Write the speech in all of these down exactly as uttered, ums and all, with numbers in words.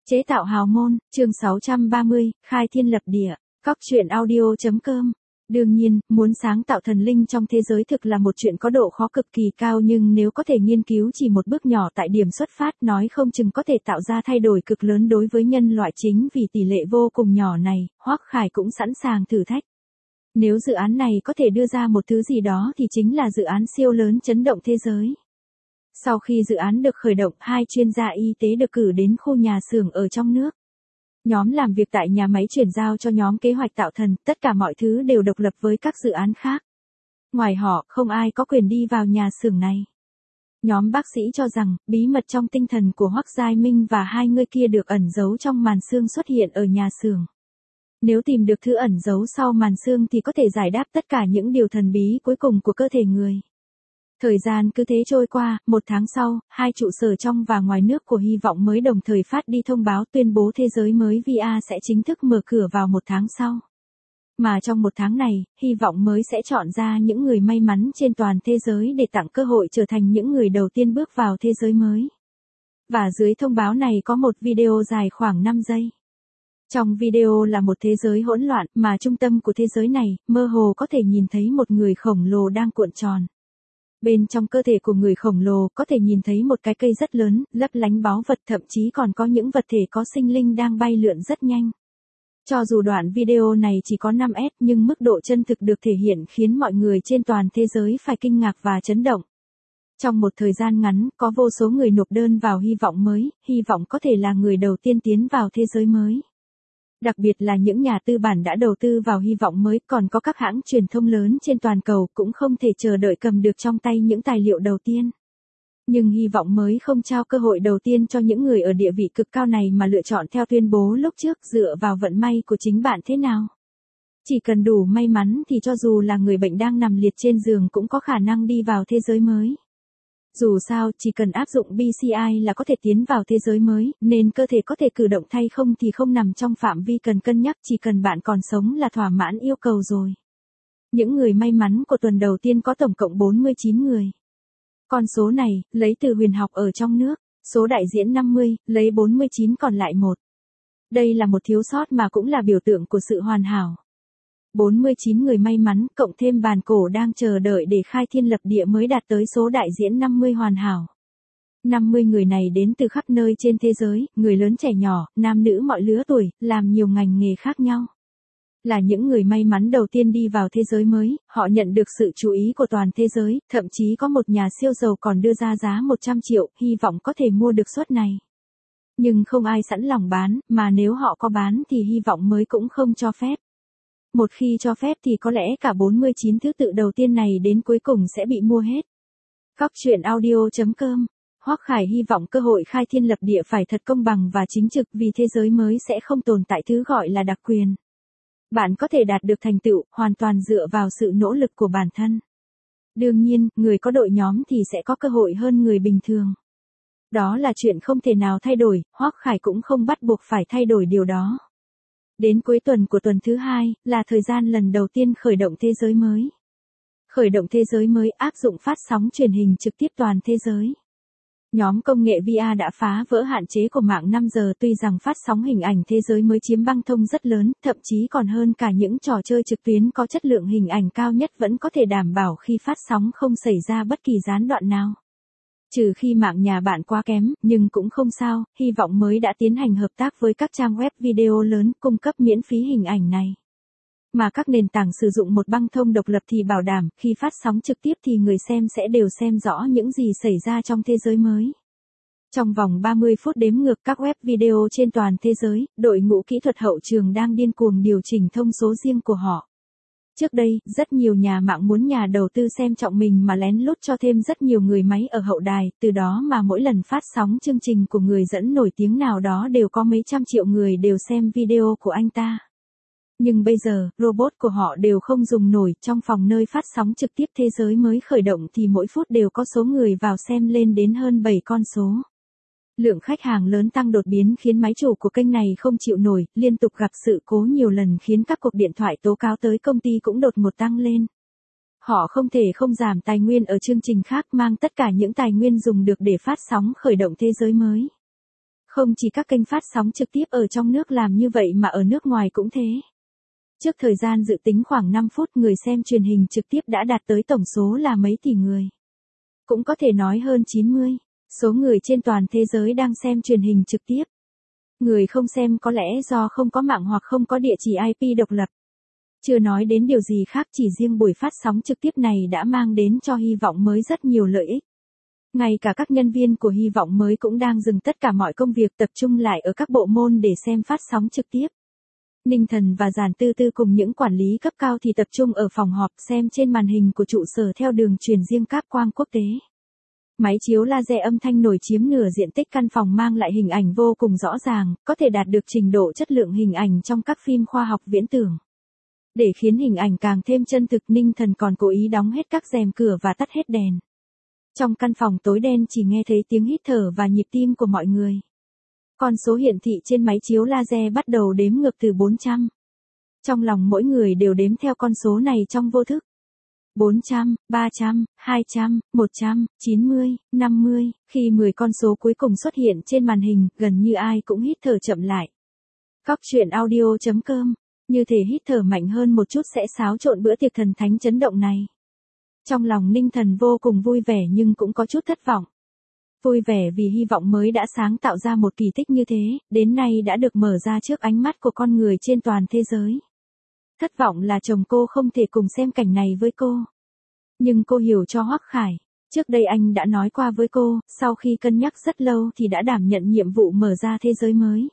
Chế tạo hào môn, chương sáu trăm ba mươi, khai thiên lập địa, cóc truyện audio chấm com. Đương nhiên, muốn sáng tạo thần linh trong thế giới thực là một chuyện có độ khó cực kỳ cao, nhưng nếu có thể nghiên cứu chỉ một bước nhỏ tại điểm xuất phát, nói không chừng có thể tạo ra thay đổi cực lớn đối với nhân loại. Chính vì tỷ lệ vô cùng nhỏ này, Hoắc Khải cũng sẵn sàng thử thách. Nếu dự án này có thể đưa ra một thứ gì đó thì chính là dự án siêu lớn chấn động thế giới. Sau khi dự án được khởi động, hai chuyên gia y tế được cử đến khu nhà xưởng ở trong nước. Nhóm làm việc tại nhà máy chuyển giao cho nhóm kế hoạch tạo thần, tất cả mọi thứ đều độc lập với các dự án khác. Ngoài họ, không ai có quyền đi vào nhà xưởng này. Nhóm bác sĩ cho rằng, bí mật trong tinh thần của Hoắc Giai Minh và hai người kia được ẩn giấu trong màn xương xuất hiện ở nhà xưởng. Nếu tìm được thứ ẩn giấu sau màn xương thì có thể giải đáp tất cả những điều thần bí cuối cùng của cơ thể người. Thời gian cứ thế trôi qua, một tháng sau, hai trụ sở trong và ngoài nước của Hy vọng mới đồng thời phát đi thông báo tuyên bố thế giới mới vê a sẽ chính thức mở cửa vào một tháng sau. Mà trong một tháng này, Hy vọng mới sẽ chọn ra những người may mắn trên toàn thế giới để tặng cơ hội trở thành những người đầu tiên bước vào thế giới mới. Và dưới thông báo này có một video dài khoảng năm giây. Trong video là một thế giới hỗn loạn mà trung tâm của thế giới này, mơ hồ có thể nhìn thấy một người khổng lồ đang cuộn tròn. Bên trong cơ thể của người khổng lồ có thể nhìn thấy một cái cây rất lớn, lấp lánh báu vật, thậm chí còn có những vật thể có sinh linh đang bay lượn rất nhanh. Cho dù đoạn video này chỉ có năm S nhưng mức độ chân thực được thể hiện khiến mọi người trên toàn thế giới phải kinh ngạc và chấn động. Trong một thời gian ngắn, có vô số người nộp đơn vào Hy vọng mới, hy vọng có thể là người đầu tiên tiến vào thế giới mới. Đặc biệt là những nhà tư bản đã đầu tư vào Hy vọng mới, còn có các hãng truyền thông lớn trên toàn cầu cũng không thể chờ đợi cầm được trong tay những tài liệu đầu tiên. Nhưng Hy vọng mới không trao cơ hội đầu tiên cho những người ở địa vị cực cao này mà lựa chọn theo tuyên bố lúc trước dựa vào vận may của chính bạn thế nào. Chỉ cần đủ may mắn thì cho dù là người bệnh đang nằm liệt trên giường cũng có khả năng đi vào thế giới mới. Dù sao, chỉ cần áp dụng bê xê i là có thể tiến vào thế giới mới, nên cơ thể có thể cử động thay không thì không nằm trong phạm vi cần cân nhắc, chỉ cần bạn còn sống là thỏa mãn yêu cầu rồi. Những người may mắn của tuần đầu tiên có tổng cộng bốn mươi chín người. Con số này, lấy từ huyền học ở trong nước, số đại diễn năm mươi, lấy bốn mươi chín còn lại một. Đây là một thiếu sót mà cũng là biểu tượng của sự hoàn hảo. bốn mươi chín người may mắn, cộng thêm bàn cổ đang chờ đợi để khai thiên lập địa mới đạt tới số đại diễn năm mươi hoàn hảo. năm mươi người này đến từ khắp nơi trên thế giới, người lớn trẻ nhỏ, nam nữ mọi lứa tuổi, làm nhiều ngành nghề khác nhau. Là những người may mắn đầu tiên đi vào thế giới mới, họ nhận được sự chú ý của toàn thế giới, thậm chí có một nhà siêu giàu còn đưa ra giá một trăm triệu, hy vọng có thể mua được suất này. Nhưng không ai sẵn lòng bán, mà nếu họ có bán thì Hy vọng mới cũng không cho phép. Một khi cho phép thì có lẽ cả bốn mươi chín thứ tự đầu tiên này đến cuối cùng sẽ bị mua hết. Cóc truyện audio chấm com. Hoắc Khải hy vọng cơ hội khai thiên lập địa phải thật công bằng và chính trực, vì thế giới mới sẽ không tồn tại thứ gọi là đặc quyền. Bạn có thể đạt được thành tựu hoàn toàn dựa vào sự nỗ lực của bản thân. Đương nhiên, người có đội nhóm thì sẽ có cơ hội hơn người bình thường. Đó là chuyện không thể nào thay đổi, Hoắc Khải cũng không bắt buộc phải thay đổi điều đó. Đến cuối tuần của tuần thứ hai, là thời gian lần đầu tiên khởi động thế giới mới. Khởi động thế giới mới áp dụng phát sóng truyền hình trực tiếp toàn thế giới. Nhóm công nghệ vê a đã phá vỡ hạn chế của mạng năm giờ, tuy rằng phát sóng hình ảnh thế giới mới chiếm băng thông rất lớn, thậm chí còn hơn cả những trò chơi trực tuyến có chất lượng hình ảnh cao nhất vẫn có thể đảm bảo khi phát sóng không xảy ra bất kỳ gián đoạn nào. Trừ khi mạng nhà bạn quá kém, nhưng cũng không sao, Hy vọng mới đã tiến hành hợp tác với các trang web video lớn cung cấp miễn phí hình ảnh này. Mà các nền tảng sử dụng một băng thông độc lập thì bảo đảm, khi phát sóng trực tiếp thì người xem sẽ đều xem rõ những gì xảy ra trong thế giới mới. Trong vòng ba mươi phút đếm ngược các web video trên toàn thế giới, đội ngũ kỹ thuật hậu trường đang điên cuồng điều chỉnh thông số riêng của họ. Trước đây, rất nhiều nhà mạng muốn nhà đầu tư xem trọng mình mà lén lút cho thêm rất nhiều người máy ở hậu đài, từ đó mà mỗi lần phát sóng chương trình của người dẫn nổi tiếng nào đó đều có mấy trăm triệu người đều xem video của anh ta. Nhưng bây giờ, robot của họ đều không dùng nổi, trong phòng nơi phát sóng trực tiếp thế giới mới khởi động thì mỗi phút đều có số người vào xem lên đến hơn bảy con số. Lượng khách hàng lớn tăng đột biến khiến máy chủ của kênh này không chịu nổi, liên tục gặp sự cố nhiều lần khiến các cuộc điện thoại tố cáo tới công ty cũng đột ngột tăng lên. Họ không thể không giảm tài nguyên ở chương trình khác, mang tất cả những tài nguyên dùng được để phát sóng khởi động thế giới mới. Không chỉ các kênh phát sóng trực tiếp ở trong nước làm như vậy mà ở nước ngoài cũng thế. Trước thời gian dự tính khoảng năm phút, người xem truyền hình trực tiếp đã đạt tới tổng số là mấy tỷ người. Cũng có thể nói hơn chín mươi số người trên toàn thế giới đang xem truyền hình trực tiếp. Người không xem có lẽ do không có mạng hoặc không có địa chỉ i pê độc lập. Chưa nói đến điều gì khác, chỉ riêng buổi phát sóng trực tiếp này đã mang đến cho Hy vọng Mới rất nhiều lợi ích. Ngay cả các nhân viên của Hy vọng Mới cũng đang dừng tất cả mọi công việc, tập trung lại ở các bộ môn để xem phát sóng trực tiếp. Ninh Thần và Giản Tư Tư cùng những quản lý cấp cao thì tập trung ở phòng họp xem trên màn hình của trụ sở theo đường truyền riêng cáp quang quốc tế. Máy chiếu laser âm thanh nổi chiếm nửa diện tích căn phòng, mang lại hình ảnh vô cùng rõ ràng, có thể đạt được trình độ chất lượng hình ảnh trong các phim khoa học viễn tưởng. Để khiến hình ảnh càng thêm chân thực, Ninh Thần còn cố ý đóng hết các rèm cửa và tắt hết đèn. Trong căn phòng tối đen chỉ nghe thấy tiếng hít thở và nhịp tim của mọi người. Con số hiển thị trên máy chiếu laser bắt đầu đếm ngược từ bốn trăm. Trong lòng mỗi người đều đếm theo con số này trong vô thức. bốn trăm, ba trăm, hai trăm, một trăm, chín mươi, năm mươi, khi mười con số cuối cùng xuất hiện trên màn hình, gần như ai cũng hít thở chậm lại. Cóc truyện audio chấm com, như thể hít thở mạnh hơn một chút sẽ xáo trộn bữa tiệc thần thánh chấn động này. Trong lòng Ninh Thần vô cùng vui vẻ nhưng cũng có chút thất vọng. Vui vẻ vì Hy vọng Mới đã sáng tạo ra một kỳ tích như thế, đến nay đã được mở ra trước ánh mắt của con người trên toàn thế giới. Thất vọng là chồng cô không thể cùng xem cảnh này với cô. Nhưng cô hiểu cho Hoắc Khải. Trước đây anh đã nói qua với cô, sau khi cân nhắc rất lâu thì đã đảm nhận nhiệm vụ mở ra thế giới mới.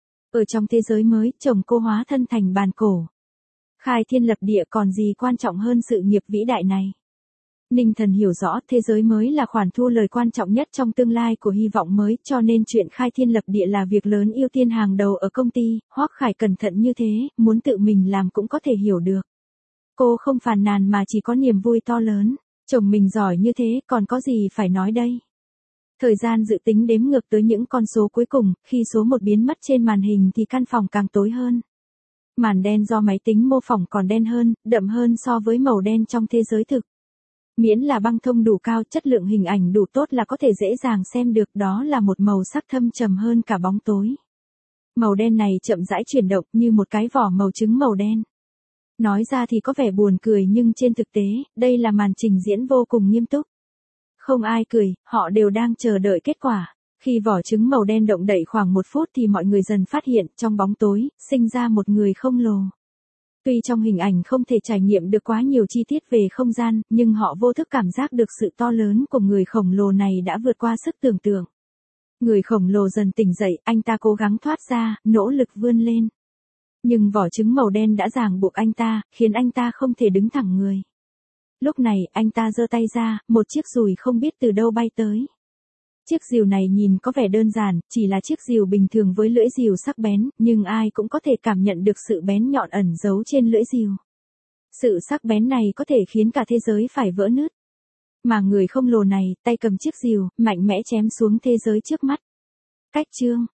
Ở trong thế giới mới, chồng cô hóa thân thành bàn cổ. Khai thiên lập địa, còn gì quan trọng hơn sự nghiệp vĩ đại này. Ninh Thần hiểu rõ thế giới mới là khoản thu lời quan trọng nhất trong tương lai của Hy vọng Mới, cho nên chuyện khai thiên lập địa là việc lớn ưu tiên hàng đầu ở công ty. Hoắc Khải cẩn thận như thế, muốn tự mình làm cũng có thể hiểu được. Cô không phàn nàn mà chỉ có niềm vui to lớn. Chồng mình giỏi như thế, còn có gì phải nói đây. Thời gian dự tính đếm ngược tới những con số cuối cùng, khi số một biến mất trên màn hình thì căn phòng càng tối hơn. Màn đen do máy tính mô phỏng còn đen hơn, đậm hơn so với màu đen trong thế giới thực. Miễn là băng thông đủ cao, chất lượng hình ảnh đủ tốt là có thể dễ dàng xem được, đó là một màu sắc thâm trầm hơn cả bóng tối. Màu đen này chậm rãi chuyển động như một cái vỏ màu trứng màu đen. Nói ra thì có vẻ buồn cười nhưng trên thực tế, đây là màn trình diễn vô cùng nghiêm túc. Không ai cười, họ đều đang chờ đợi kết quả. Khi vỏ trứng màu đen động đậy khoảng một phút thì mọi người dần phát hiện trong bóng tối, sinh ra một người khổng lồ. Tuy trong hình ảnh không thể trải nghiệm được quá nhiều chi tiết về không gian, nhưng họ vô thức cảm giác được sự to lớn của người khổng lồ này đã vượt qua sức tưởng tượng. Người khổng lồ dần tỉnh dậy, anh ta cố gắng thoát ra, nỗ lực vươn lên. Nhưng vỏ trứng màu đen đã ràng buộc anh ta, khiến anh ta không thể đứng thẳng người. Lúc này, anh ta giơ tay ra, một chiếc dùi không biết từ đâu bay tới. Chiếc rìu này nhìn có vẻ đơn giản, chỉ là chiếc rìu bình thường với lưỡi rìu sắc bén, nhưng ai cũng có thể cảm nhận được sự bén nhọn ẩn giấu trên lưỡi rìu. Sự sắc bén này có thể khiến cả thế giới phải vỡ nứt. Mà người khổng lồ này, tay cầm chiếc rìu, mạnh mẽ chém xuống thế giới trước mắt. Cách chương